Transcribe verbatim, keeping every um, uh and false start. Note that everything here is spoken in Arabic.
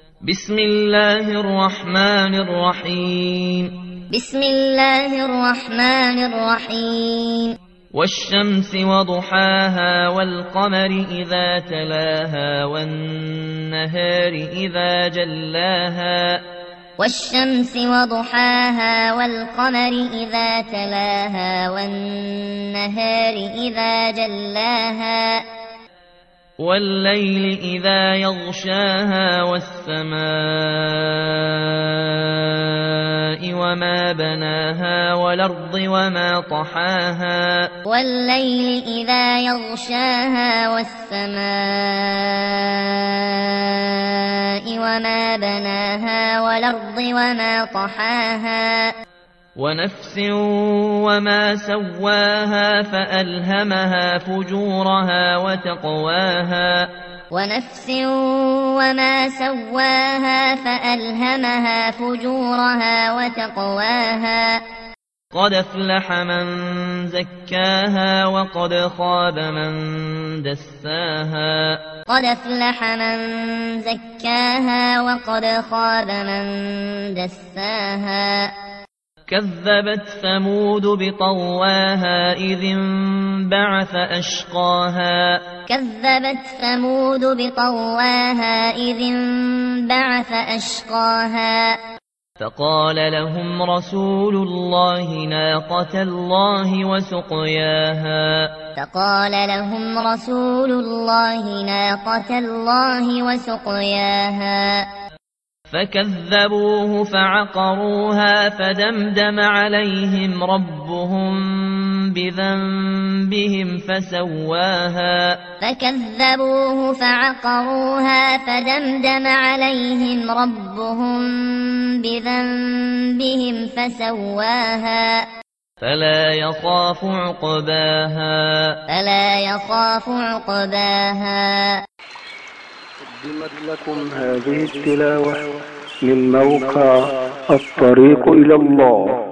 بسم الله الرحمن الرحيم بسم الله الرحمن الرحيم والشمس وضحاها والقمر إذا تلاها والنهار إذا جلاها والشمس وضحاها والقمر إذا تلاها والنهار إذا جلاها والليل إذا يغشاها والسماء وما بناها والأرض وما طحاها والليل إذا يغشاها والسماء وما بناها والأرض وما طحاها ونفس وما سواها فألهمها فجورها وتقواها ونفس وما سواها فألهمها فجورها وتقواها قد أفلح من زكاها وقد خاب من دساها قد أفلح من زكاها وقد خاب من دساها كذبت ثمود بطغواها إذ انبعث أشقاها كذبت ثمود بطغواها إذ انبعث أشقاها فقال لهم رسول الله ناقة الله وسقياها فقال لهم رسول الله ناقة الله وسقياها فكذبوه فعقروها فدمدم عليهم ربهم بذنبهم فسواها فكذبوه فعقروها فدمدم عليهم ربهم بذنبهم فسواها فلا يخاف عقباها فلا يخاف عقباها. قدمت لكم هذه التلاوة من موقع الطريق إلى الله.